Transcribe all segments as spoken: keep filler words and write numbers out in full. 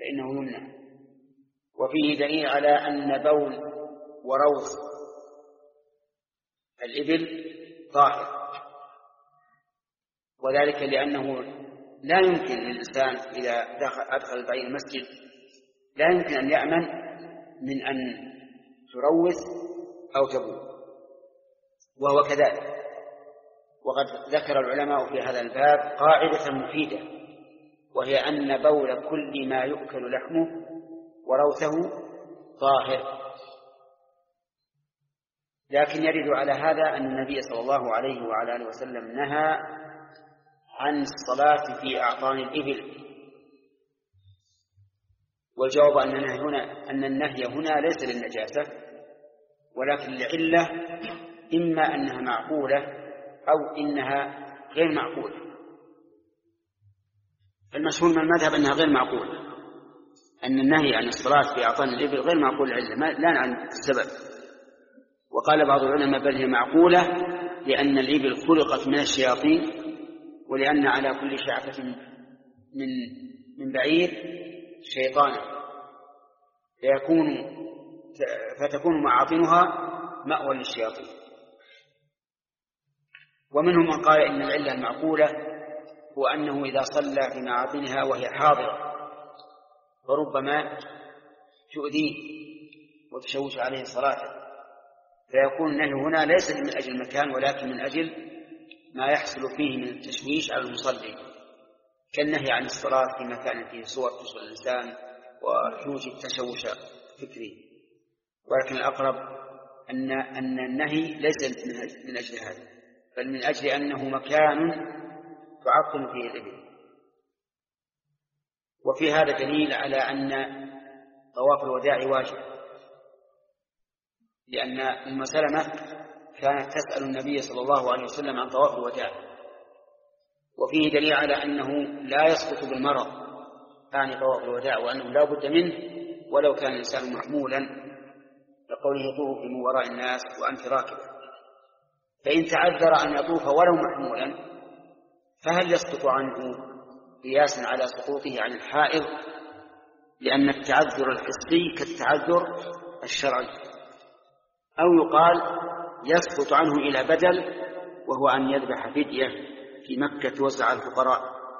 فإنه يمنع. وفيه دليل على أن بول وروث الإبل طاهر، وذلك لأنه لا يمكن للإنسان إذا أدخل البعير المسجد لا يمكن أن يأمن من أن تروث أو تبول، وهو كذلك. وقد ذكر العلماء في هذا الباب قاعدة مفيدة، وهي أن بول كل ما يؤكل لحمه وروثه طاهر. لكن يرد على هذا أن النبي صلى الله عليه وعلى آله وسلم نهى عن الصلاة في أعطان الإبل، والجواب أن النهي هنا, أن النهي هنا ليس للنجاسة ولكن لعلة، إما أنها معقولة أو إنها غير معقولة. المشهور من المذهب أنها غير معقولة، أن النهي عن الصلاة في أعطان الإبل غير معقول العلة، لا عن السبب. وقال بعض العلماء بل هي معقولة لأن الإبل خلقت من الشياطين، ولأن على كل شعفة من من بعير شيطانا فيكون فتكون معاطنها مأوى للشياطين. ومنهم من قال إن العلة المعقولة هو أنه إذا صلى في معاطنها وهي حاضرة فربما تؤذيه وتشوش عليه صلاته، فيكون النهي هنا ليس من أجل المكان ولكن من أجل ما يحصل فيه من التشويش على المصلي، كالنهي عن الصلاة في مكان فيه صور تشغل الإنسان ويوجد تشوش فكري. ولكن الأقرب أن أن النهي ليس من أجل هذا، بل من أجل أنه مكان تعطل فيه الإبل. وفي هذا دليل على أن طواف الوداع واجب، لأن أم سلمة كانت تسأل النبي صلى الله عليه وسلم عن طواف الوداع. وفيه دليل على أنه لا يسقط بالمرض عن طواف الوداع، وأنه لا بد منه ولو كان الإنسان محمولا، لقوله يطوف من وراء الناس وأنت راكب. فإن تعذر أن يطوف ولو محمولا فهل يسقط عنه قياسا على سقوطه عن الحائض؟ لأن التعذر الحسي كالتعذر الشرعي. أو يقال يسقط عنه إلى بدل، وهو أن يذبح فدية في مكة توزع على الفقراء.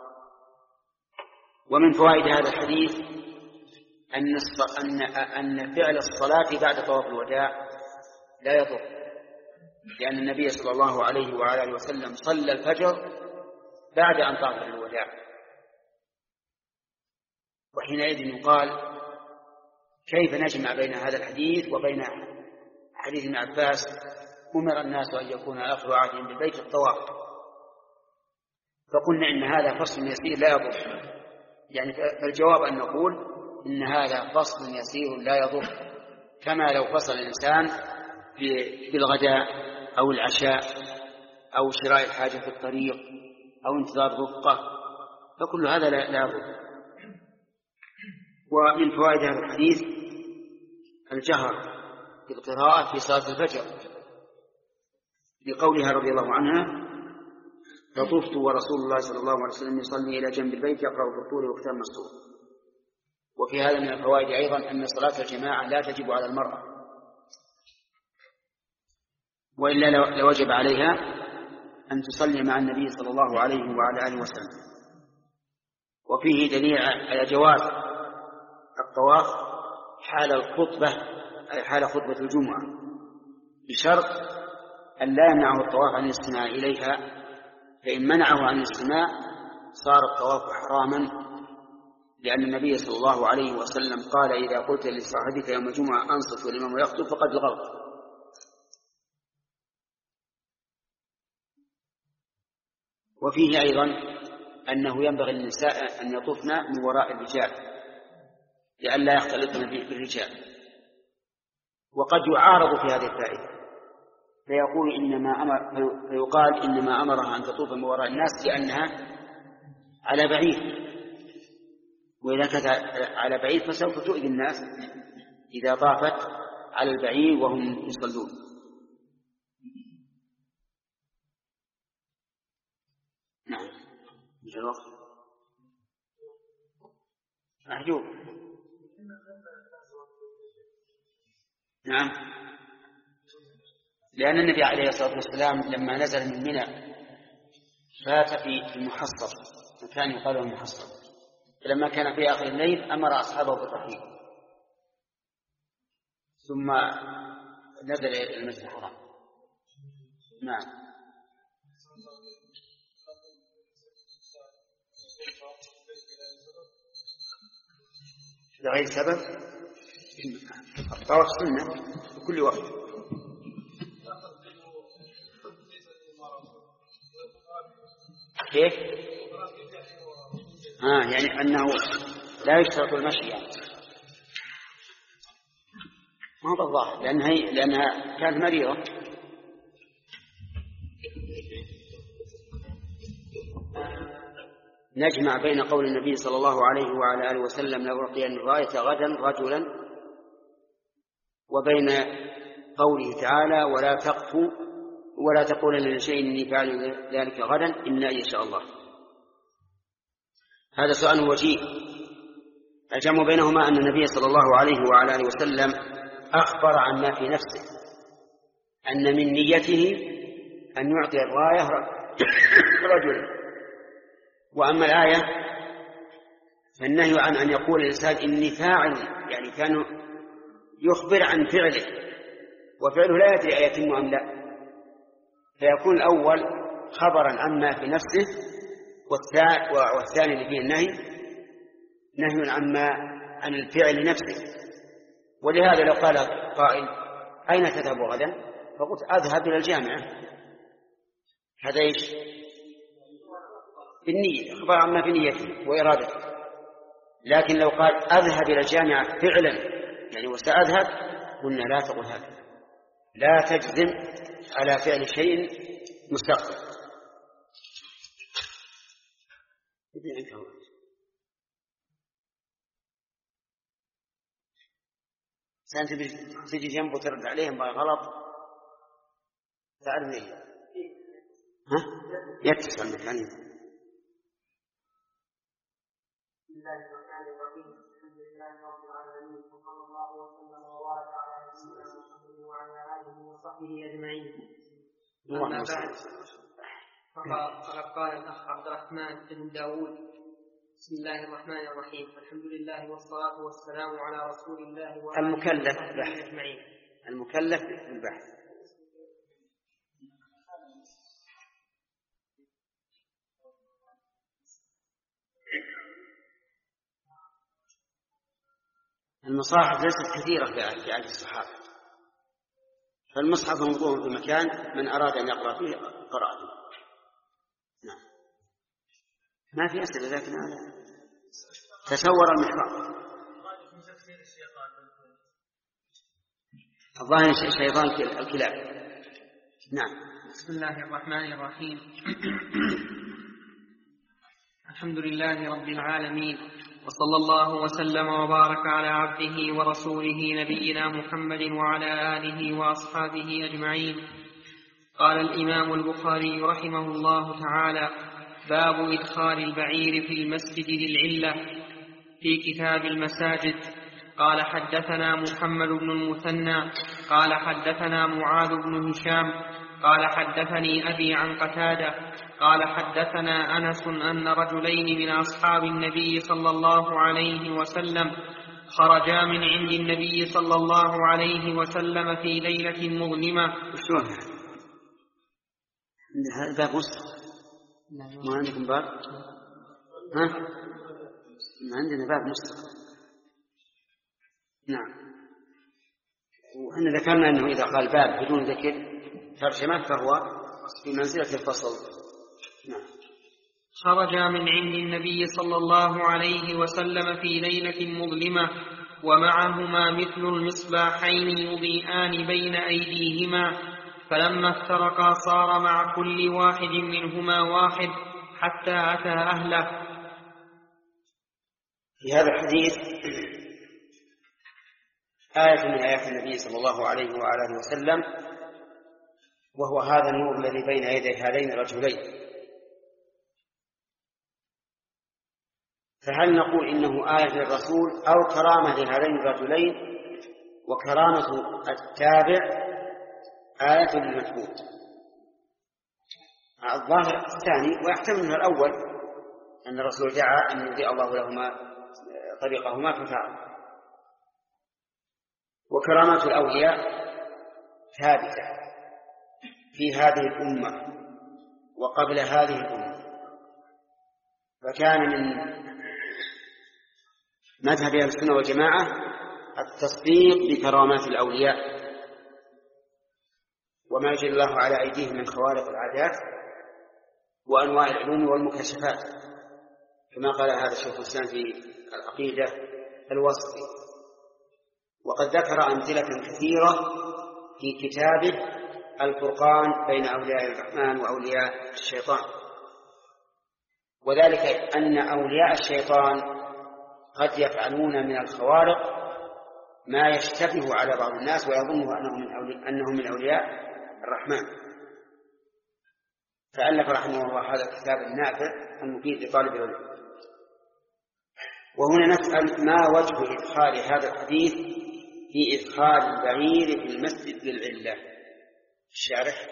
ومن فوائد هذا الحديث أن أن أن فعل الصلاة بعد طواف الوداع لا يضر، لأن النبي صلى الله عليه وعلى آله وسلم صلى الفجر بعد أن طاف الوداع. وحينئذ يقال كيف نجمع بين هذا الحديث وبين حديث ابن عباس أمر الناس أن يكون آخر عهدهم بالبيت الطواف؟ فقلنا إن هذا فصل يسير لا يضر، يعني فالجواب أن نقول إن هذا فصل يسير لا يضر، كما لو فصل الإنسان في الغداء أو العشاء أو شراء الحاجة في الطريق أو انتظار رفقة، فكل هذا لا يضر. ومن فوائد هذا الحديث الجهر بالقراءة في صلاة الفجر، لقولها رضي الله عنها فطفت ورسول الله صلى الله عليه وسلم يصلي إلى جنب البيت يقرأ بالطول وكتاب مسطور. وفي هذا من الفوائد أيضا أن صلاة الجماعة لا تجب على المرأة، وإلا لوجب عليها أن تصلي مع النبي صلى الله عليه وعلى آله وسلم. وفيه دليل على جواز الطواف حال الخطبة، أي حال خطبة الجمعة، بشرط أن لا يمنعه الطواف عن الاستماع إليها، فإن منعه عن الاستماع صار الطواف حراما، لأن النبي صلى الله عليه وسلم قال إذا قلت لصاحبك يوم الجمعة أنصت والإمام يخطب فقد الغلط. وفيه أيضا أنه ينبغي للنساء أن يطوفن من وراء الرجال لئلا يختلطن بالرجال. وقد يعارض في هذه الفائدة فيقول إنما أمر فيقال إنما أمرها أن تطوف من وراء الناس لأنها على بعيد، وإذا كانت على بعيد فسوف تؤذي الناس إذا طافت على البعيد وهم يصلون. نعم. الوقت محجوب. نعم، لأن النبي عليه الصلاة والسلام لما نزل من منى فات في المحصر، مكان يقال المحصر، فلما كان في آخر الليل أمر أصحابه بالرحيل، ثم نزل إلى المسجد الحرام. نعم. لغير سبب الطواف سنة في كل وقت. كيف؟ آه يعني أنه لا يشترط المشي يعني. ما هو الظاهر لأنها, لأنها كانت مريضة. نجمع بين قول النبي صلى الله عليه وعلى آله وسلم لو أعطي الراية غدا رجلا، وبين قوله تعالى ولا تقفوا ولا تقولن لشيء إني فاعل ذلك غدا إلا إن شاء الله. هذا سؤال وجيه. الجمع بينهما أن النبي صلى الله عليه وعلى آله وسلم أخبر عن ما في نفسه أن من نيته أن يعطي الراية رجلا، وأما الآية فالنهي عن أن يقول الإنسان إني فاعل، يعني كان يخبر عن فعله وفعله لا يدري أيتم أم لا، فيكون الأول خبرا عما في نفسه، والثاني اللي فيه النهي نهي عما عن الفعل نفسه. ولهذا لو قال قائل أين تذهب غدا؟ فقلت أذهب إلى الجامعة، هذا إيش؟ بالنية، أخبر عما في نيته وإرادته. لكن لو قال أذهب إلى الجامعة فعلا يعني وسأذهب، قلنا لا تقول هذا، لا تجزم على فعل شيء مستقبل. سأنت تجي جنبه وترد عليهم غلط تعرف ليه؟ ها؟ يتصل المكان. بسم الله الرحمن الرحيم. الحمد لله رب العالمين، وصلى الله وسلم وبارك على نبينا محمد وعلى اله وصحبه اجمعين. اما بعد، فقد قال الاخ عبد الرحمن بن داود: بسم الله الرحمن الرحيم، الحمد لله والصلاه والسلام على رسول الله وعلى المكلف اله اجمعين. المكلف بالبحث. المصاحف ليست كثيرة في عهد الصحابة، فالمصحف موضوع في مكان من أراد أن يقرأ فيه قرأ فيه. نعم، ما في أسئلة، لكن هذا تصور المحراب. الظاهر الشيطان الكلاب. نعم. بسم الله الرحمن الرحيم. الحمد لله رب العالمين، وصلى الله وسلم وبارك على عبده ورسوله نبينا محمد وعلى آله وأصحابه أجمعين. قال الإمام البخاري رحمه الله تعالى: باب إدخال البعير في المسجد للعلة، في كتاب المساجد. قال حدثنا محمد بن المثنى قال حدثنا معاذ بن هشام قال حدثني أبي عن قتادة قال حدثنا أنس أن رجلين من أصحاب النبي صلى الله عليه وسلم خرجا من عند النبي صلى الله عليه وسلم في ليلة مظلمة. شلون هذا باب مسلم؟ ما عندكم باب؟ ها؟ ما عندنا باب مسلم. نعم. وإحنا ذكرنا أنه إذا قال باب بدون ذكر ترجمة فهو في منزلة الفصل. نعم. خرج من عند النبي صلى الله عليه وسلم في ليلة مظلمة ومعهما مثل المصباحين يضيئان بين أيديهما، فلما افترقا صار مع كل واحد منهما واحد حتى أتى أهله. في هذا الحديث آية من آيات النبي صلى الله عليه وآله وسلم، وهو هذا النور الذي بين يدي هذين الرجلين. فهل نقول إنه آية للرسول أو كرامة لهذين الرجلين وكرامة التابع آية للمثبوت. الظاهر الثاني، ويحتمل من الأول أن الرسول دعا أن يضيء الله لهما طريقهما ففعل. وكرامة الأولياء ثابتة في هذه الأمة وقبل هذه الأمة، فكان من مذهب أهل السنة والجماعة التصديق بكرامات الأولياء وما يجري الله على أيديهم من خوارق العادات وأنواع العلوم والمكاشفات، كما قال هذا شيخ الإسلام في العقيدة الوسطي. وقد ذكر أمثلة كثيرة في كتابه الفرقان بين أولياء الرحمن وأولياء الشيطان، وذلك أن أولياء الشيطان قد يفعلون من الخوارق ما يشتبه على بعض الناس ويظنه أنهم من أولياء الرحمن. فألف رحمه الله هذا الكتاب النافع المفيد لطالب العلم. وهنا نسأل: ما وجه إدخال هذا الحديث في إدخال البعير في المسجد للعلة؟ الشارح.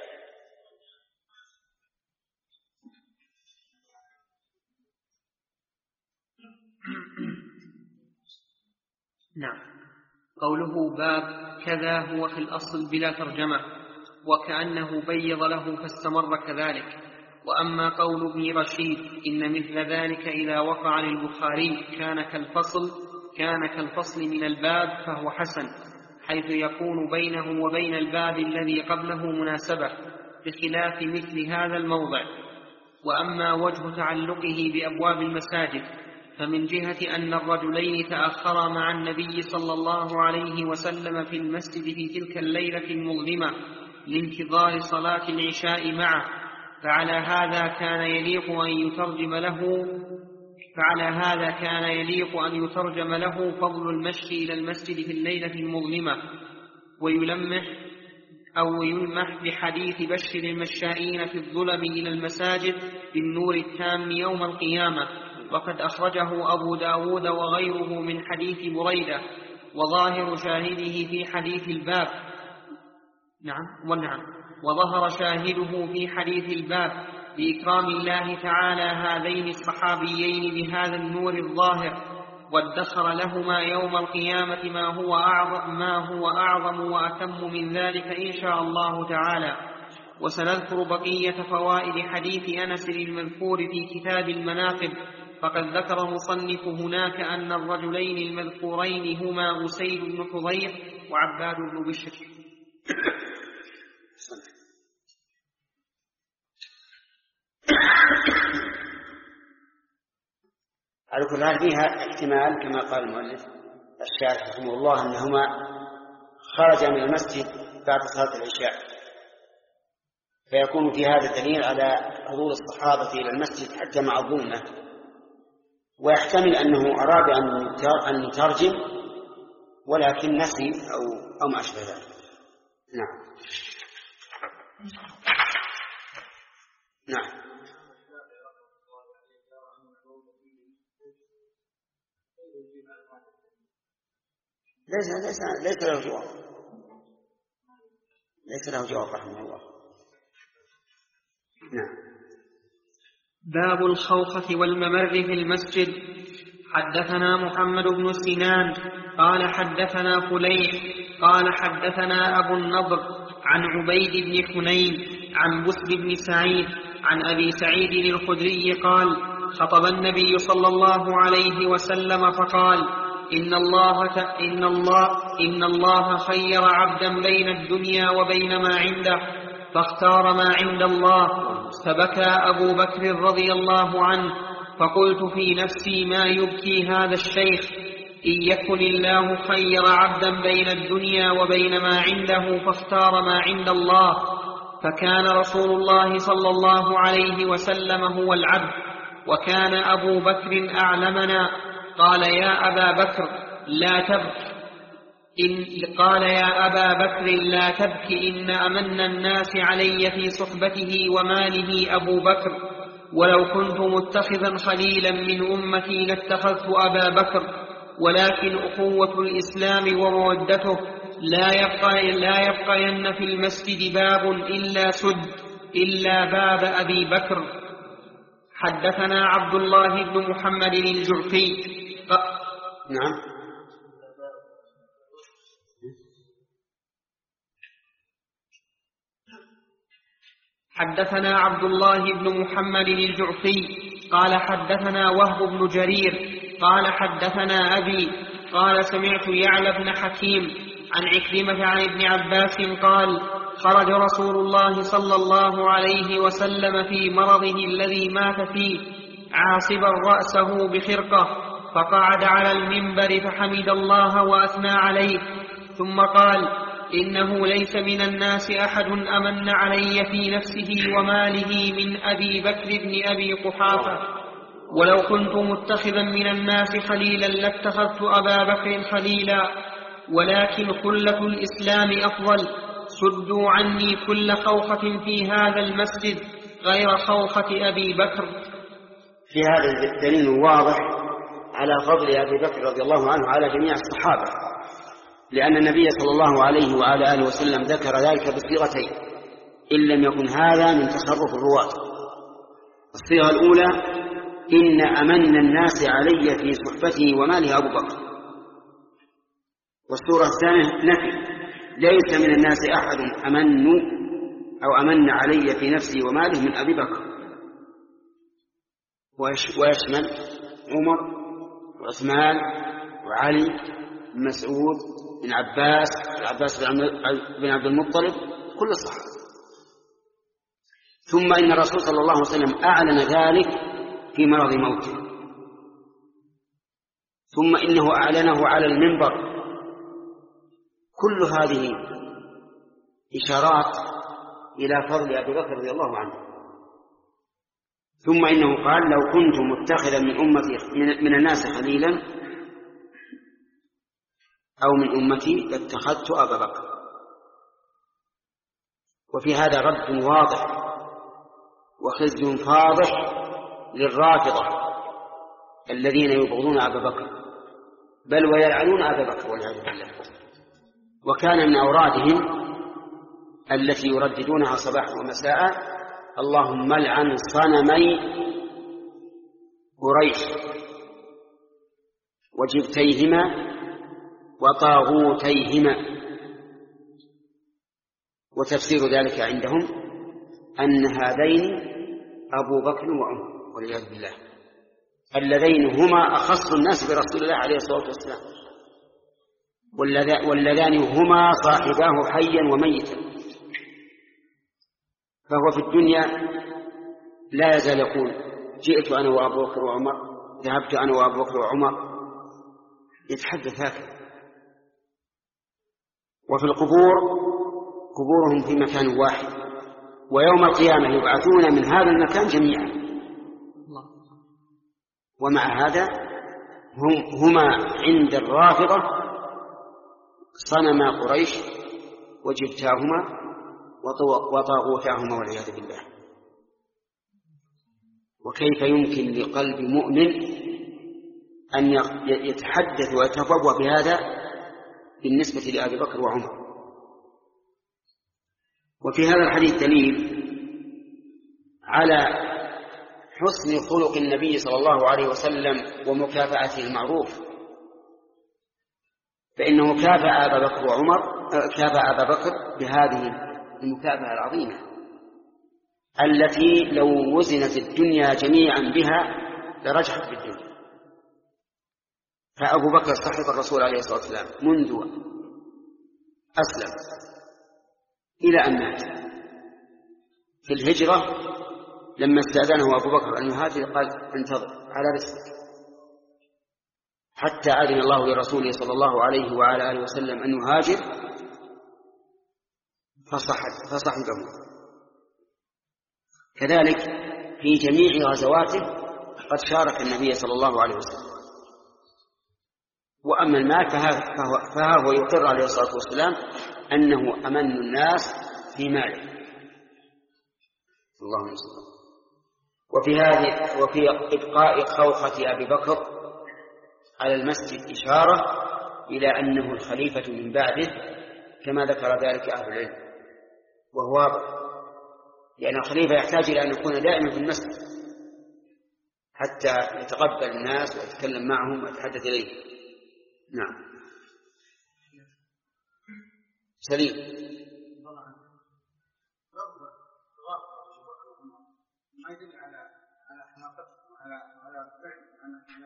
نعم. قوله باب كذا هو في الأصل بلا ترجمة، وكأنه بيض له فاستمر كذلك. وأما قول ابن رشيد إن مثل ذلك إذا وقع للبخاري كان كالفصل كان كالفصل من الباب فهو حسن، حيث يكون بينه وبين الباب الذي قبله مناسبة، بخلاف مثل هذا الموضع. وأما وجه تعلقه بأبواب المساجد فمن جهة أن الرجلين تأخرا مع النبي صلى الله عليه وسلم في المسجد في تلك الليلة المظلمة لانتظار صلاة العشاء معه، فعلى هذا كان يليق أن يترجم له فعلى هذا كان يليق أن يترجم له فضل المشي إلى المسجد في الليلة المظلمة، ويلمح أو يلمح بحديث بشر المشائين في الظلم إلى المساجد بالنور التام يوم القيامة، وقد أخرجه أبو داود وغيره من حديث بريدة، وظاهر شاهده في حديث الباب نعم ونعم وظهر شاهده في حديث الباب بإكرام الله تعالى هذين الصحابيين بهذا النور الظاهر، وادخر لهما يوم القيامة ما هو أعظم, ما هو أعظم وأتم من ذلك إن شاء الله تعالى. وسنذكر بقية فوائد حديث أنس المذكور في كتاب المناقب، فقد ذكر المصنف هناك أن الرجلين المذكورين هما أسيد بن حضير وعباد بن بشر. على كل حال فيها احتمال كما قال المؤلف الشارح رحمه الله أنهما خرج من المسجد بعد صلاة العشاء، فيكون في هذا دليل على حضور الصحابة إلى المسجد حتى مع الظلمة. ويحتمل أنه أراد أن يترجم ولكن نسي أو, أو ما أشبه ذلك. نعم نعم ليس ليس ليس له جواب ليس له جواب رحمه الله. نعم. باب الخوخة والممر في المسجد. حدثنا محمد بن سنان قال حدثنا فليح قال حدثنا أبو النضر عن عبيد بن حنين عن بسر بن سعيد عن أبي سعيد الخدري قال خطب النبي صلى الله عليه وسلم فقال إن الله, إن الله, إن الله خير عبدا بين الدنيا وبين ما عنده فاختار ما عند الله، فبكى أبو بكر رضي الله عنه، فقلت في نفسي ما يبكي هذا الشيخ، إن يكن الله خير عبدا بين الدنيا وبين ما عنده فاختار ما عند الله. فكان رسول الله صلى الله عليه وسلم هو العبد، وكان أبو بكر أعلمنا. قال يا أبا بكر لا تبك إن قال يا أبا بكر لا تبك إن أمن الناس علي في صحبته وماله أبو بكر، ولو كنت متخذا خليلا من أمتي لاتخذت أبا بكر، ولكن أخوة الإسلام ومودته لا يبقى لا يبقين في المسجد باب إلا سد إلا باب أبي بكر. حدثنا عبد الله بن محمد الجعفي. نعم. حدثنا عبد الله بن محمد الجعفي قال حدثنا وهب بن جرير قال حدثنا أبي قال سمعت يعلى بن حكيم عن عكرمة عن ابن عباس قال خرج رسول الله صلى الله عليه وسلم في مرضه الذي مات فيه عاصبا رأسه بخرقة، فقعد على المنبر فحمد الله وأثنى عليه، ثم قال إنه ليس من الناس أحد أمن علي في نفسه وماله من أبي بكر بن أبي قحافة، ولو كنت متخذا من الناس خليلا لاتخذت أبا بكر خليلا، ولكن خلة الإسلام أفضل. سدوا عني كل خوخة في هذا المسجد غير خوخة أبي بكر. في هذا الدليل واضح على فضل أبي بكر رضي الله عنه على جميع الصحابة، لأن النبي صلى الله عليه وعلى آله وسلم ذكر ذلك بصيغتين إن لم يكن هذا من تصرف الرواة. الصيغة الأولى إن أمن الناس علي في صحبته وماله أبو بكر، والصورة الثانية نفي ليس من الناس أحد أمن أو أمن علي في نفسه وماله من أبي بكر، ويشمل عمر وعثمان وعلي بن مسعود بن عباس العباس بن عبد المطلب كل الصحابة. ثم إن الرسول صلى الله عليه وسلم أعلن ذلك في مرض موته، ثم إنه أعلنه على المنبر. كل هذه إشارات إلى فضل أبي بكر رضي الله عنه. ثم إنه قال لو كنت متخذا من أمتي من الناس خليلا أو من أمتي لاتخذت أبا بكر. وفي هذا رد واضح وخزي فاضح للرافضة الذين يبغضون أبا بكر بل ويلعنون أبا بكر والعياذ بالله. وكان من أورادهم التي يرددونها صباحا ومساء اللهم لعن صنمي قريش وجبتيهما وطاغوتيهما. وتفسير ذلك عندهم أن هذين أبو بكر وعمر والعياذ بالله اللذين هما أخص الناس برسول الله عليه الصلاة والسلام، واللذان هما صاحباه حيا وميتا. فهو في الدنيا لا يزال يقول جئت أنا وأبو بكر وعمر، ذهبت أنا وأبو بكر وعمر، يتحدث هكذا. وفي القبور قبورهم في مكان واحد، ويوم القيامة يبعثون من هذا المكان جميعا. ومع هذا هم هما عند الرافضة صنما قريش وجبتاهما وطاغوتاهما والعياذ بالله. وكيف يمكن لقلب مؤمن أن يتحدث ويتفوه بهذا بالنسبة لأبي بكر وعمر؟ وفي هذا الحديث دليل على حسن خلق النبي صلى الله عليه وسلم ومكافأته المعروف، فإنه كافأ أبا بكر وعمر كافأ أبا بكر بهذه المكافأة العظيمة التي لو وزنت الدنيا جميعا بها لرجحت بالدنيا. فأبو بكر صاحب الرسول عليه الصلاة والسلام منذ أسلم إلى أن مات. في الهجرة لما استأذنه أبو بكر أن يهاجر قال انتظر على رسلك حتى أذن الله لرسوله صلى الله عليه وعلى آله وسلم أن يهاجر فصحبه. كذلك في جميع غزواته قد شارك النبي صلى الله عليه وسلم. وأما المال فها هو يقر عليه الصلاة والسلام أنه أمن الناس في ماله. اللهم صل وسلم. وفي هذه وفي إبقاء خوخة أبي بكر على المسجد إشارة إلى أنه الخليفة من بعده كما ذكر ذلك أهل العلم، وهو واضح، لأن الخليفة يحتاج إلى أن يكون دائما في المسجد حتى يتقبل الناس ويتكلم معهم ويتحدث إليهم. نعم. سليم. ما يدل على على حماقته على على فعل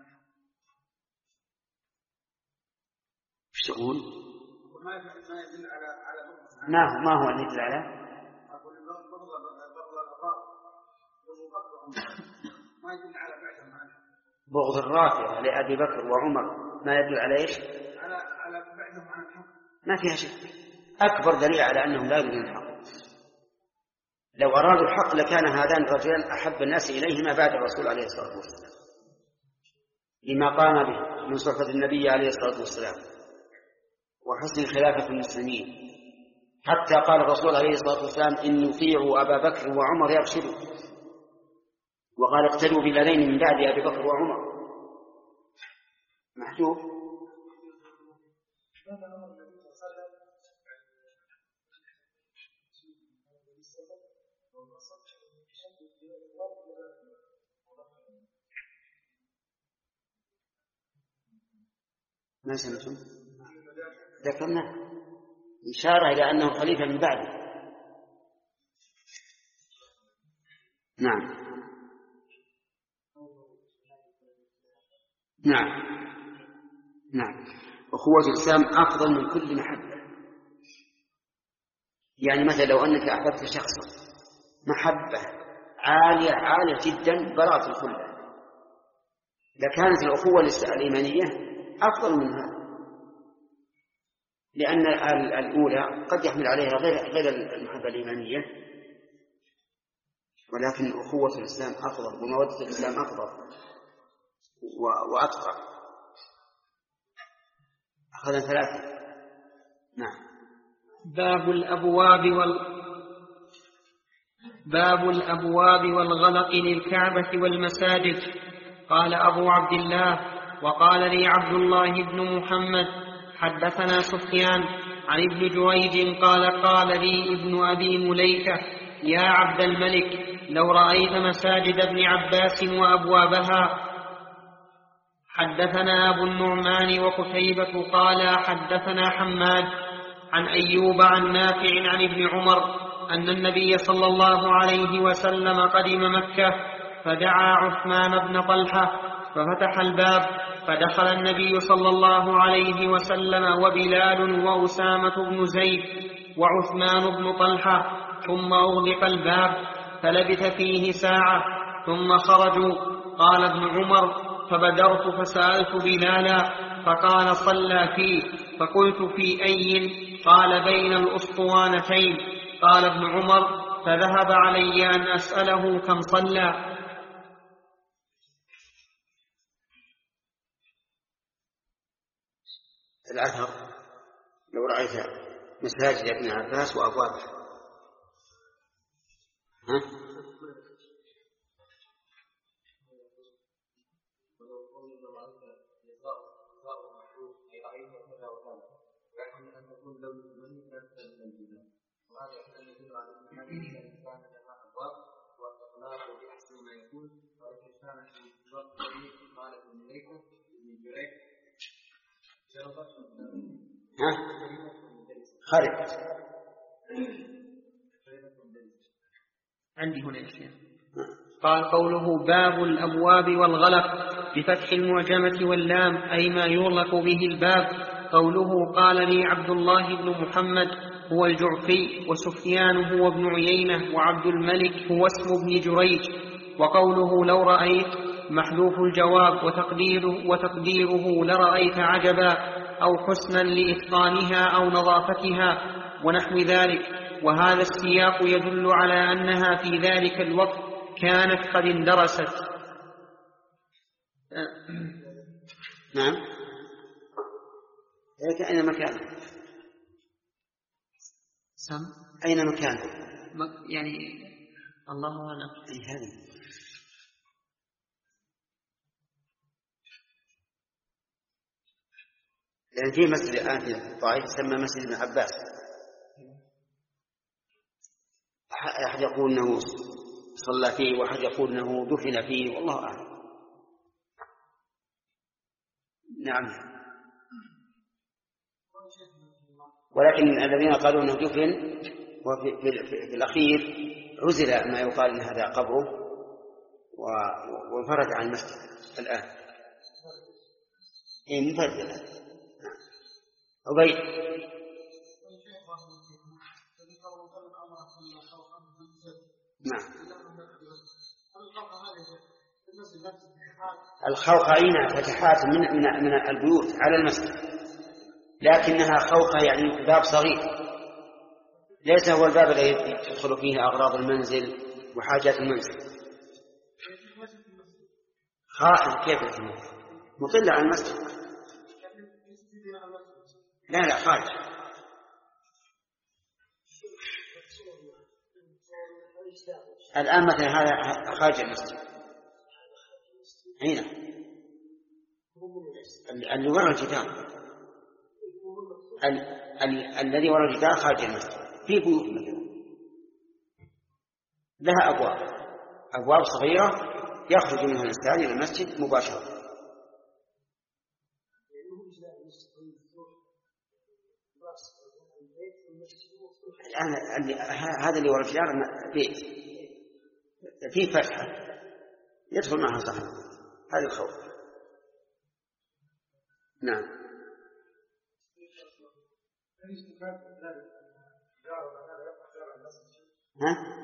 ايش تقول؟ ما ما يدل على على ما هو ما هو اللي يدل على؟ أقول بغض بغض الرافع ما يدل على فعل معه. بغض الرافع لأبي بكر وعمر ما يدل على ايش؟ على على بعدهم عن الحق. ما فيها شك. أكبر دليل على أنهم لا يريدون الحق. لو أرادوا الحق لكان هذان الرجلان أحب الناس إليهما بعد الرسول عليه الصلاة والسلام لما قام به من صحبة النبي عليه الصلاة والسلام وحسن خلافة المسلمين، حتى قال الرسول عليه الصلاة والسلام إن يطيعوا أبا بكر وعمر يرشدوا، وقال اقتدوا بالذين من بعد أبي بكر وعمر. محجوب. ما سمعتم؟ ذكرنا إشارة إلى أنه خليفة من بعده. نعم نعم نعم. أخوة الإسلام أفضل من كل محبة. يعني مثلا لو أنك أحببت شخصا محبة عالية عالية جدا براءة الكل، لكانت الأخوة الإيمانية أفضل من هذا، لأن الأولى قد يحمل عليها غير غير المحبة الإيمانية، ولكن أخوة الإسلام أفضل ومودة الإسلام أفضل وأتقى. أخذنا ثلاثة. نعم. باب الأبواب وال باب الأبواب والغلق للكعبة والمساجد. قال أبو عبد الله وقال لي عبد الله بن محمد حدثنا سفيان عن ابن جريج قال قال لي ابن أبي مليكة يا عبد الملك لو رأيت مساجد ابن عباس وأبوابها. حدثنا أبو النعمان وقتيبة قال حدثنا حماد عن أيوب عن نافع عن ابن عمر أن النبي صلى الله عليه وسلم قدم مكة فدعا عثمان بن طلحة ففتح الباب فدخل النبي صلى الله عليه وسلم وبلال وأسامة بن زيد وعثمان بن طلحة، ثم أغلق الباب فلبث فيه ساعة ثم خرجوا. قال ابن عمر فبدرت فسألت بلالا فقال صلى فيه، فقلت في أي؟ قال بين الأسطوانتين. قال ابن عمر فذهب علي أن أسأله كم صلى. الأثر لو رأيت مساجد ابن عباس وأبوابها. ها؟ ها؟ خربت عندي هنا يا شيخ. قال قوله باب الأبواب والغلق بفتح المعجمة واللام أي ما يغلق به الباب. قوله قال لي عبد الله بن محمد هو الجعفي، وسفيان هو ابن عيينة، وعبد الملك هو اسم ابن جريج. وقوله لو رأيت محذوف الجواب وتقديره, وتقديره لرأيت عجبا أو حسنا لإتقانها أو نظافتها ونحو ذلك. وهذا السياق يدل على أنها في ذلك الوقت كانت قد اندرست. نعم. أين مكانه؟ سم أين مكانه؟ يعني الله أعلم. أي هذه لأن في مسجد الآن في الطائف يسمى مسجد ابن عباس أحد يقول أنه صلى فيه وأحد يقول أنه دفن فيه، والله أعلم. نعم. ولكن الذين قالوا أنه دفن وفي في, في, في الأخير عزل ما يقال أن هذا قبره وانفرد عن المسجد الآن. إيه منفرد الآن. عبيد. نعم. الخوخة فتحات من من من البيوت على المسجد، لكنها خوخة يعني باب صغير، ليس هو الباب الذي تدخل فيه أغراض المنزل وحاجات المنزل. خائف كيف مطلة على المسجد؟ لا لا خارج. الآن مثلا هذا خارج المسجد هنا اللي وراء الجدار، الذي وراء الجدار خارج المسجد. في بيوت مثلا لها أبواب أبواب صغيرة يخرج منها الإنسان إلى المسجد مباشرة. الآن هذا اللي وراء الجدار بيت فيه فتحة يدخل معها صحيح، هذا الخوف. نعم. ها؟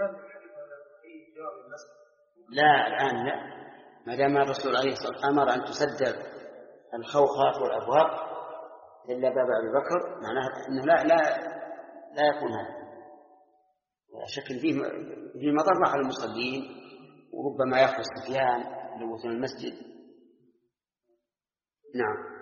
لا الآن لا، ما دام الرسول عليه الصلاة والسلام أمر أن تسدر الخوخات والأبواب إلا باب أبي بكر، معناه أنه لا لا لا يكون هذا شكل فيه فيه مضرة على المصلين، وربما يخرج الصبيان لوصول المسجد. نعم.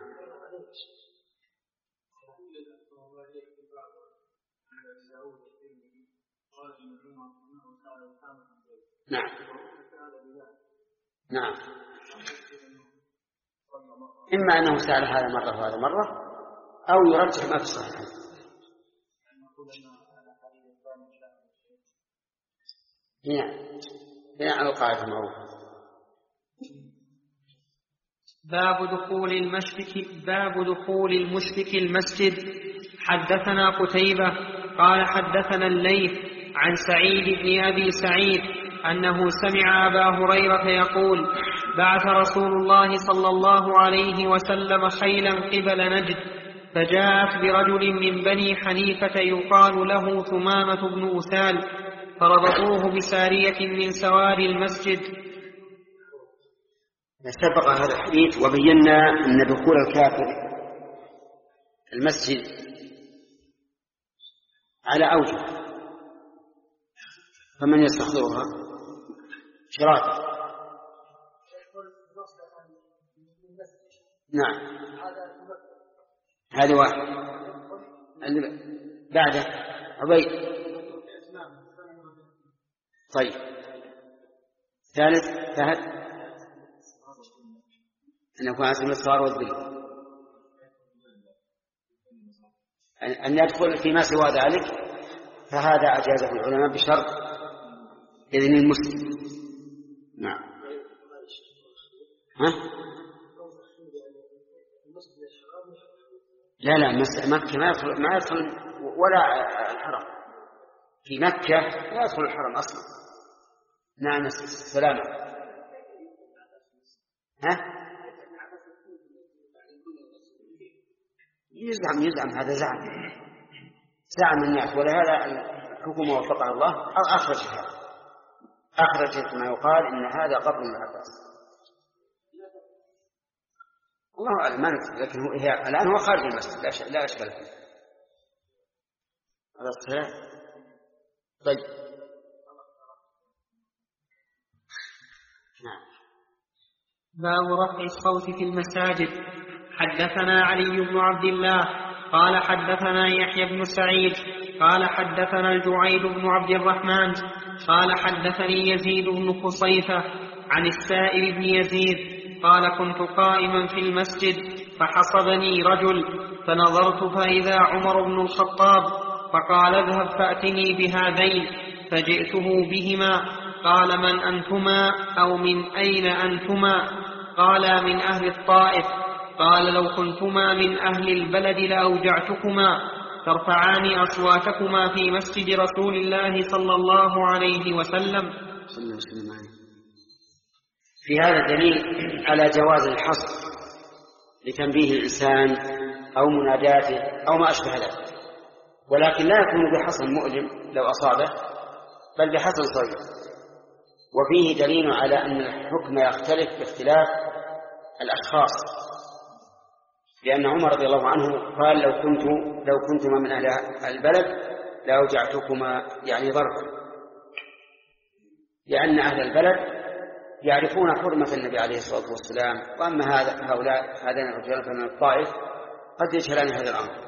نعم نعم. إما أنه سأل هذا مرة وهذا مرة، أو يرجح ما في الصحيح. هنا هنا على القاعدة المعروفة. باب دخول المشرك باب دخول المشرك المسجد. حدثنا قتيبة قال حدثنا الليث عن سعيد بن أبي سعيد أنه سمع أبا هريرة يقول: بعث رسول الله صلى الله عليه وسلم خيلا قبل نجد، فجاءت برجل من بني حنيفة يقال له ثمامة بن أسال، فربطوه بسارية من سوار المسجد. سبق هذا الحديث وبينا أن دخول الكافر المسجد على أوجه، فمن يستحضرها شراكة. نعم هذا واحد. بعده عبيد. طيب ثالث فهد أن يكون عاصم الإصرار والذل، أن يدخل فيما سوى ذلك، فهذا أجازه العلماء بشرط إذن المسلم. نعم. ها؟ لا لا مكة ما يدخل ما يدخل ولا الحرم. في مكة لا يدخل الحرم أصلا. نعم السلامة. ها؟ يزعم يزعم هذا زعم زعم الناس، ولهذا الحكومة وفقها الله أخرج هذا أخرجت ما يقال إن هذا قبر من العباس. الله أعلم ما ندري، لكن هو هي الآن هو خارج المسجد لا أشكال فيه. هذا الصلاة. طيب نعم. باب رفع الصوت في المساجد. حدثنا علي بن عبد الله قال حدثنا يحيى بن سعيد قال حدثنا الجعيد بن عبد الرحمن قال حدثني يزيد بن قصيفة عن السائب بن يزيد قال: كنت قائما في المسجد فحصبني رجل، فنظرت فإذا عمر بن الخطاب، فقال: اذهب فأتني بهذين. فجئته بهما. قال: من أنتما أو من أين أنتما؟ قال: من أهل الطائف. قال: لو كنتما من أهل البلد لأوجعتكما ترفعان أصواتكما في مسجد رسول الله صلى الله عليه وسلم. في هذا دليل على جواز الحصر لتنبيه الإنسان أو مناداته أو ما أشبه ذلك، ولكن لا يكون بحصر مؤلم لو أصابه، بل بحصر صغير. وفيه دليل على أن الحكم يختلف باختلاف الأشخاص، لأن عمر رضي الله عنه قال: لو كنت لو كنتما من أهل البلد لأوجعتكما، يعني ضربا، لأن أهل البلد يعرفون حرمة النبي عليه الصلاة والسلام، وأما هذا هؤلاء هذين الرجال من الطائف قد يجهلان هذا الأمر.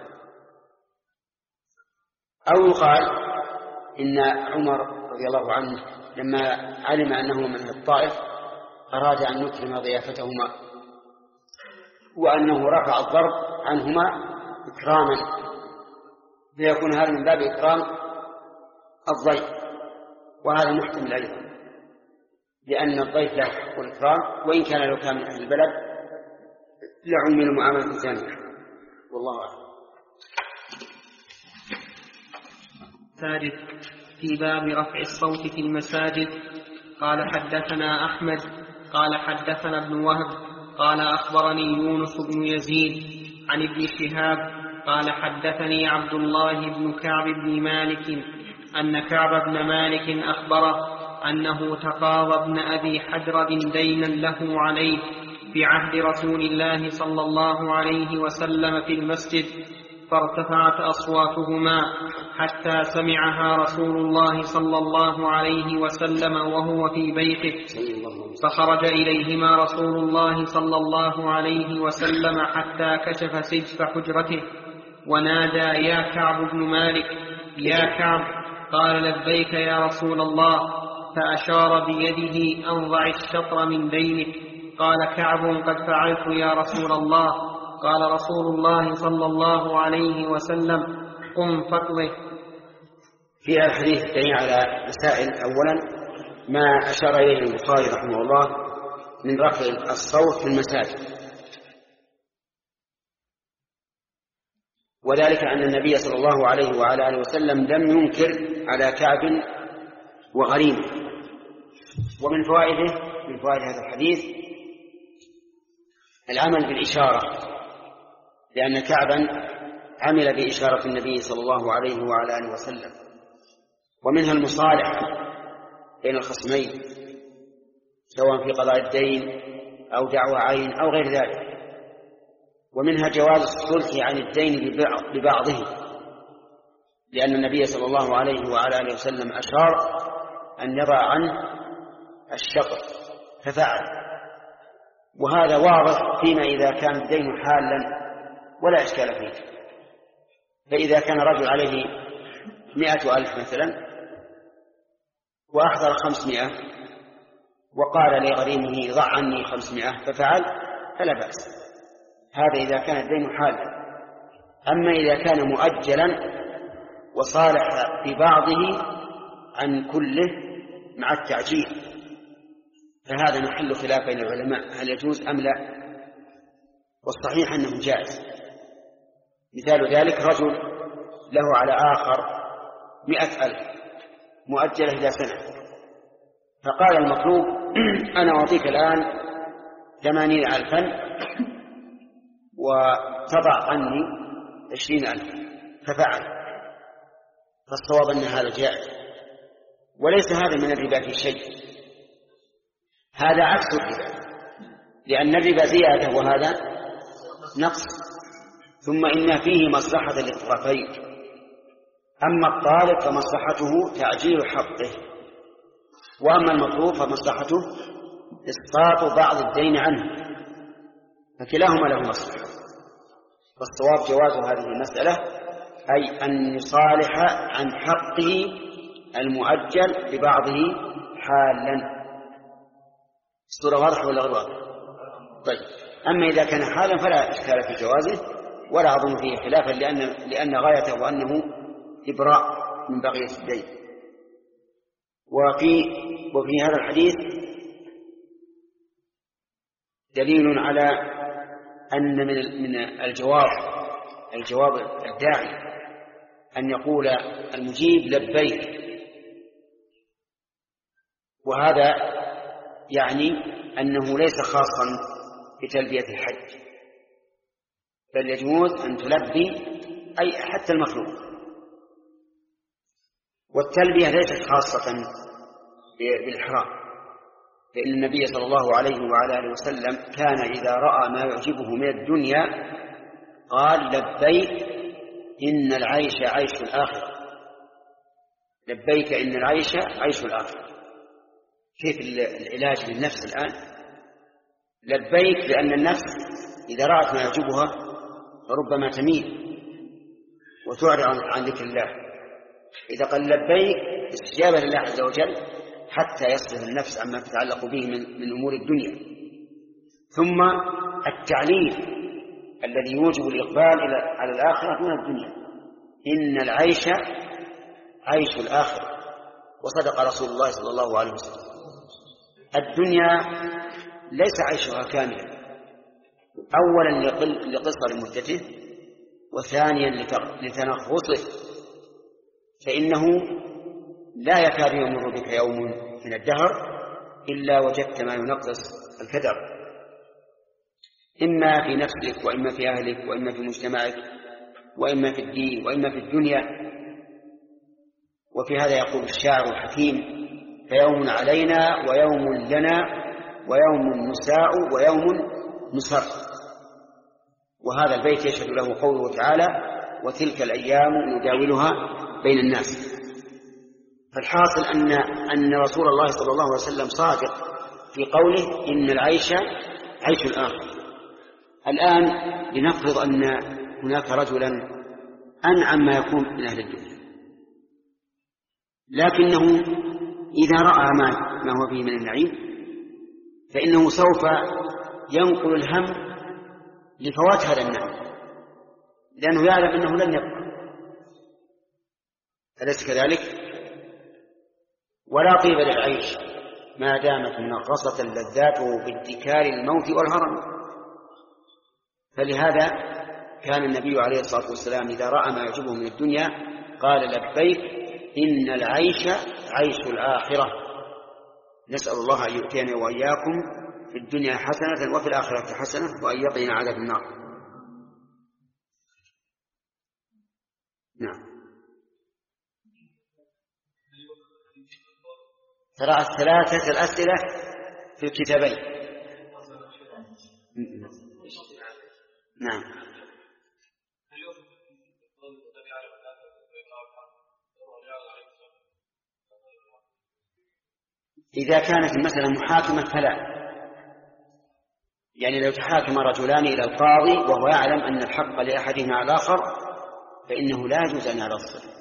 أو يقال إن عمر رضي الله عنه لما علم أنه من الطائف أراد أن يكرم ضيافتهما، وأنه رفع الضرب عنهما إكراما، ليكون هذا من باب إكرام الضيف، وهذا محتمل أيضا، لأن الضيف لا يحق الإكرام، وإن كان لو كان من أهل البلد لعمل معاملة ثانية، والله أعلم. ثالث، في باب رفع الصوت في المساجد. قال: حدثنا أحمد قال: حدثنا ابن وهب قال: أخبرني يونس بن يزيد عن ابن شهاب قال: حدثني عبد الله بن كعب بن مالك أن كعب بن مالك أخبره أنه تقاضى ابن أبي حدرد دينا له عليه في عهد رسول الله صلى الله عليه وسلم في المسجد، فارتفعت أصواتهما حتى سمعها رسول الله صلى الله عليه وسلم وهو في بيته، فخرج إليهما رسول الله صلى الله عليه وسلم حتى كشف سجف حجرته ونادى: يا كعب بن مالك، يا كعب. قال: لبيك يا رسول الله. فأشار بيده أن ضع الشطر من دينك. قال كعب: قد فعلت يا رسول الله. قال رسول الله صلى الله عليه وسلم: قم فاقضه. في الحديث دليل على مسائل. أولا ما أشار إليه البخاري رحمه الله من رفع الصوت في المساجد، وذلك أن النبي صلى الله عليه وعلى آله وسلم لم ينكر على كعب وغريمه. ومن فوائده من فوائد هذا الحديث العمل بالإشارة، لأن كعبا عمل بإشارة النبي صلى الله عليه وعلى آله وسلم. ومنها المصالحة بين الخصمين، سواء في قضاء الدين أو دعوى عين أو غير ذلك. ومنها جواز الصلح عن الدين ببعضه، لأن النبي صلى الله عليه وعلى آله وسلم أشار أن يضع عنه الشطر ففعل، وهذا واضح فيما إذا كان الدين حالا ولا إشكال فيه. فإذا كان رجل عليه مئة ألف مثلا وأحضر خمسمائة وقال لغريمه: ضع عني خمسمائة، ففعل، فلا بأس. هذا إذا كان الدين حالا. أما إذا كان مؤجلا وصالح ببعضه عن كله مع التعجيل، فهذا محل خلاف بين العلماء، هل يجوز أم لا؟ والصحيح أنه جائز. مثال ذلك رجل له على آخر مئة ألف مؤجلة إلى سنة، فقال المطلوب: أنا أعطيك الآن ثمانين ألفا وتضع عني عشرين ألف، ففعل. فالصواب أن هذا جائز، وليس هذا من الربا في شيء، هذا عكس الربا، لأن الربا زيادة وهذا نقص. ثم إن فيه مصلحة للطرفين، أما الطالب فمصلحته تعجيل حقه، وأما المطلوب فمصلحته إسقاط بعض الدين عنه، فكلاهما له مصلحة. فالصواب جواز هذه المسألة، أي أن يصالح عن حقه المؤجل ببعضه حالا. الصورة واضحة ولا غير واضحة؟ طيب، أما إذا كان حالا فلا إشكال في جوازه، ولا أظن فيه خلافا، لأن, لأن غايته أنه إبراء من بقية الدين. وفي وفي هذا الحديث دليل على أن من من الجواب الجواب الداعي أن يقول المجيب لبيك، وهذا يعني أنه ليس خاصا بتلبية الحج، بل يجوز أن تلبي أي حتى المخلوق. والتلبية ليست خاصة بالإحرام، لأن النبي صلى الله عليه وعلى آله وسلم كان إذا رأى ما يعجبه من الدنيا قال لبيك إن العيش عيش الآخرة، لبيك إن العيش عيش الآخرة. كيف العلاج للنفس الآن؟ لبيك لأن النفس إذا رأت ما يعجبها فربما تميل وتعرض عن ذكر الله. إذا قال لبيك استجابة لله عز وجل حتى يصرف النفس عما تتعلق به من, من أمور الدنيا. ثم التعليل الذي يوجب الإقبال على الآخرة دون الدنيا، إن العيش عيش الآخرة. وصدق رسول الله صلى الله عليه وسلم. الدنيا ليس عيشها كاملا، أولا لقصر مدته، وثانيا لتنغصه، فإنه لا يكاد يمر بك يوم من الدهر إلا وجدت ما ينقص الكدر، إما في نفسك وإما في أهلك وإما في مجتمعك وإما في الدين وإما في الدنيا. وفي هذا يقول الشاعر الحكيم: فيوم علينا ويوم لنا ويوم نساء ويوم نسر. وهذا البيت يشهد له قوله تعالى: وتلك الأيام نداولها بين الناس. فالحاصل أن أن رسول الله صلى الله عليه وسلم صادق في قوله إن العيش عيش الآخرة. الآن لنفرض أن هناك رجلا أنعم ما يكون من أهل الدنيا، لكنه إذا رأى ما, ما هو فيه من النعيم فإنه سوف ينقل الهم لفوات هذا النعيم، لأنه يعلم أنه لن يبقى. أليس كذلك؟ ولا طيب للعيش ما دامت منغصة لذاته بادكار الموت والهرم. فلهذا كان النبي عليه الصلاة والسلام إذا رأى ما يعجبه من الدنيا قال لبيك إن العيش عيش الآخرة. نسأل الله أن يؤتينا وإياكم في الدنيا حسنة وفي الآخرة حسنة وأن يقينا عذاب النار. نعم. ترى ثلاثة الأسئلة في الكتابين. نعم. إذا كانت المسألة محاكمة فلا، يعني لو تحاكم رجلان إلى القاضي وهو يعلم أن الحق لأحدهما على الآخر فإنه لا يجوز أن يعرض الصلح.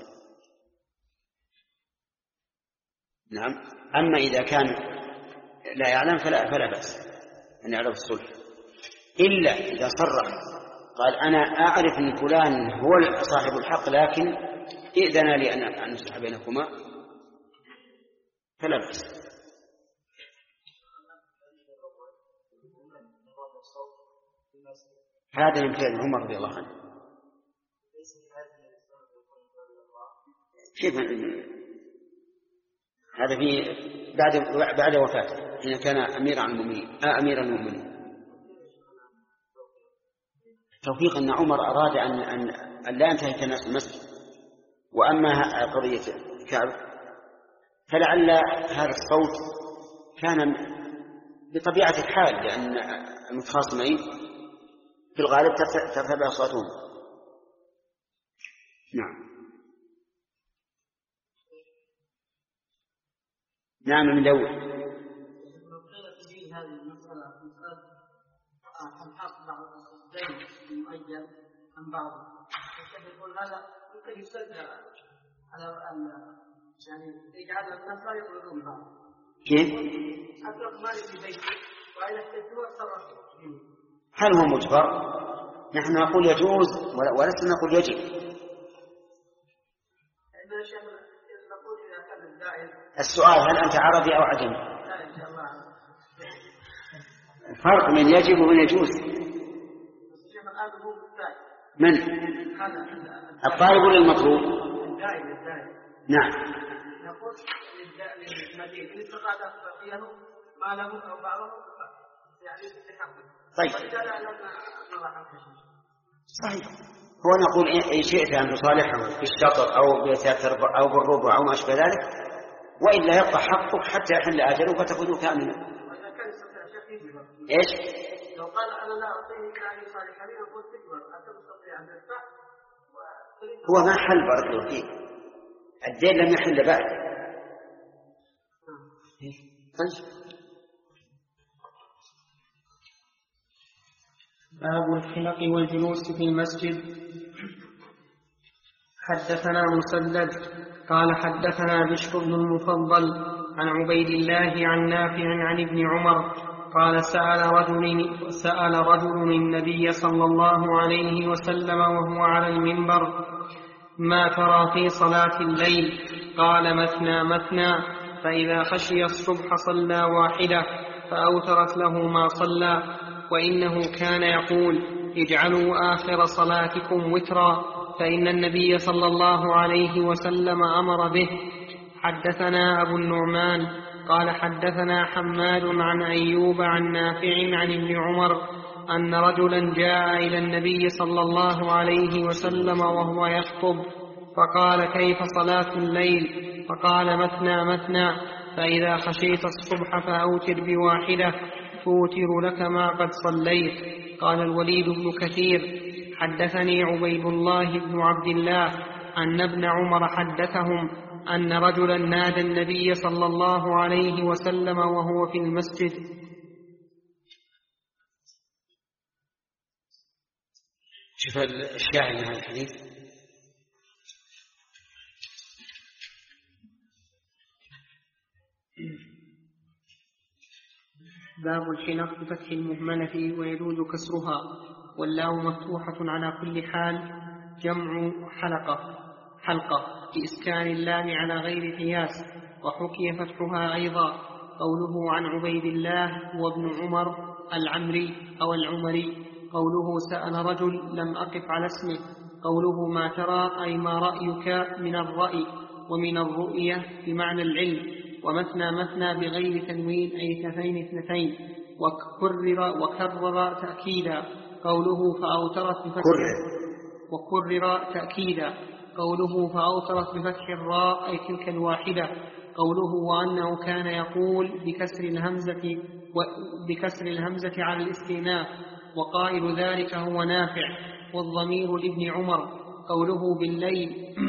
نعم. أما إذا كان لا يعلم فلا, فلا بأس أن يعرض الصلح، إلا إذا صرح قال أنا أعرف أن فلان هو صاحب الحق لكن إذن لي أن أصلح بينكما فلا بأس. هذا من فعل عمر رضي الله عنه. كيف هذا في بعد بعد وفاته حين كان أمير عن المؤمنين آه أمير المؤمنين. توفيق أن عمر أراد أن أن, أن لا ينتهك الناس المسجد. وأما قضية كعب فلعل هذا الصوت كان بطبيعة الحال، لأن المتخاصمين في الغالب ترتفع أصواتهم. نعم. نعم من دول. هذه المسألة مسألة الحق بعض الزين المؤجل عن بعض، يقول هذا ممكن يسد على يعني يجعل الناس لا يقولون بعض. كيف؟ أترك مالي في بيتي وإذا احتجتوا أتصرف فيه. هل هو مجبر؟ نحن نقول يجوز ولسنا نقول يجب. عندنا شيخ نقول إذا كان الداعي السؤال هل أنت عربي أو عجمي؟ فرق من يجب ومن يجوز. من؟ الطالب ولا المطلوب؟ نعم. نقول للمدين إن استطاع تخفيه ما له أو بعضه يعني تحقق. طيب. صحيح. هو نقول إن شئت أن تصالحه بالشطر أو بالثلث أو بالربع أو ما أشبه ذلك، وإلا يبقى حقك حتى يحل أجله فتأخذه كاملا. إيش؟ لو قال أنا لا أعطيه كان يصالحني نقول تكبر أنت تستطيع أن تدفع. هو ما حل بارك الله فيك، الدين لم يحل بعد. باب الحلق والجلوس في المسجد. حدثنا مسدد قال حدثنا بشر بن المفضل عن عبيد الله عن نافع عن ابن عمر قال سأل رجل, سأل رجل النبي صلى الله عليه وسلم وهو على المنبر ما ترى في صلاة الليل؟ قال مثنى مثنى، فإذا خشي الصبح صلى واحدة فأوترت له ما صلى، وإنه كان يقول اجعلوا آخر صلاتكم وترا، فإن النبي صلى الله عليه وسلم أمر به. حدثنا أبو النعمان قال حدثنا حماد عن أيوب عن نافع عن ابن عمر أن رجلا جاء إلى النبي صلى الله عليه وسلم وهو يخطب فقال كيف صلاة الليل؟ فقال مثنى مثنى، فإذا خشيت الصبح فأوتر بواحدة توتر لك ما قد صليت. قال الوليد بن كثير حدثني عبيد الله بن عبد الله أن ابن عمر حدثهم أن رجلا نادى النبي صلى الله عليه وسلم وهو في المسجد. شوف الشاهد من هذا الحديث. باب الحلق بفتح المهملة ويجوز كسرها، واللام مفتوحة على كل حال، جمع حلقة حلقة بإسكان اللام على غير قياس، وحكي فتحها أيضا. قوله عن عبيد الله وابن عمر العمري أو العمري، قوله سأل رجل لم أقف على اسمه، قوله ما ترى أي ما رأيك من الرأي ومن الرؤية بمعنى العلم، ومثنى مثنى بغير تنوين أي اثنتين اثنتين، وكرر وكرر تأكيدا، قوله فأوترت بفتح وكرر تأكيدا قوله فأوترت بفتح الراء أي تلك الواحدة. قوله وأنه كان يقول بكسر الهمزة بكسر الهمزة على الاستئناف، وقائل ذلك هو نافع، والضمير لابن عمر. قوله بالليل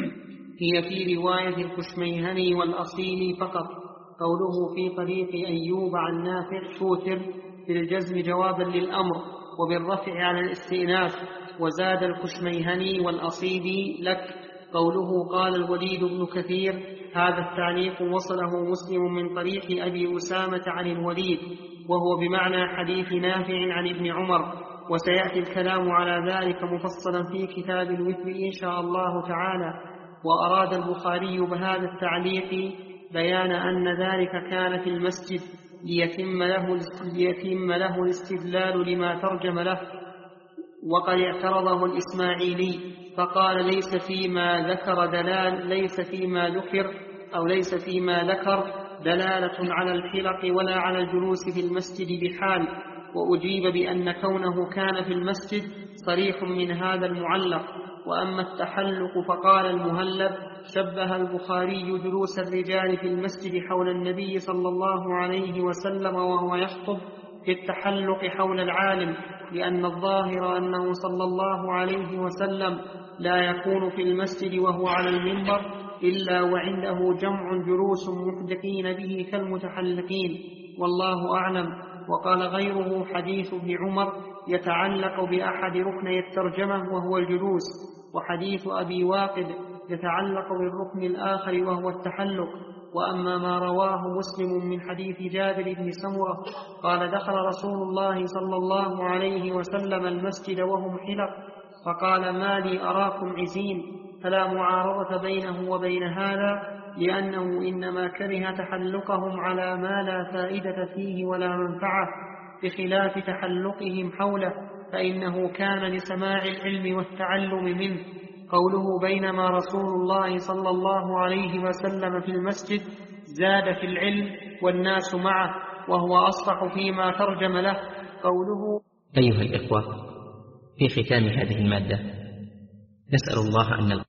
هي في رواية الكشميهني والأصيل فقط. قوله في طريق أيوب عن نافع توتر بالجزم جوابا للأمر وبالرفع على الاستئناف، وزاد الكشميهني والأصيل لك. قوله قال الوليد بن كثير هذا التعليق وصله مسلم من طريق أبي أسامة عن الوليد، وهو بمعنى حديث نافع عن ابن عمر، وسيأتي الكلام على ذلك مفصلا في كتاب الوتر إن شاء الله تعالى. وأراد البخاري بهذا التعليق بيان أن ذلك كان في المسجد ليتم له, ليتم له الاستدلال لما ترجم له. وقد اعترضه الإسماعيلي فقال ليس فيما ذكر دلال ليس فيما ذكر أو ليس فيما ذكر دلالة على الحلق ولا على الجلوس في المسجد بحال. وأجيب بأن كونه كان في المسجد صريح من هذا المعلق. وأما التحلق فقال المهلب شبه البخاري جلوس الرجال في المسجد حول النبي صلى الله عليه وسلم وهو يخطب في التحلق حول العالم، لأن الظاهر أنه صلى الله عليه وسلم لا يكون في المسجد وهو على المنبر إلا وعنده جمع جلوس محدقين به كالمتحلقين، والله أعلم. وقال غيره حديث ابن عمر يتعلق بأحد ركني الترجمة وهو الجلوس، وحديث أبي واقد يتعلق بالركن الآخر وهو التحلق. وأما ما رواه مسلم من حديث جابر بن سمرة قال دخل رسول الله صلى الله عليه وسلم المسجد وهم حلق، فقال ما لي أراكم عزين، فلا معارضة بينه وبين هذا، لأنه إنما كره تحلقهم على ما لا فائدة فيه ولا منفعة، بخلاف تحلقهم حوله، فإنه كان لسماع العلم والتعلم منه. قوله بينما رسول الله صلى الله عليه وسلم في المسجد زاد في العلم والناس معه، وهو أصرح فيما ترجم له. قوله أيها الإخوة، في ختام هذه المادة نسأل الله أن نلقى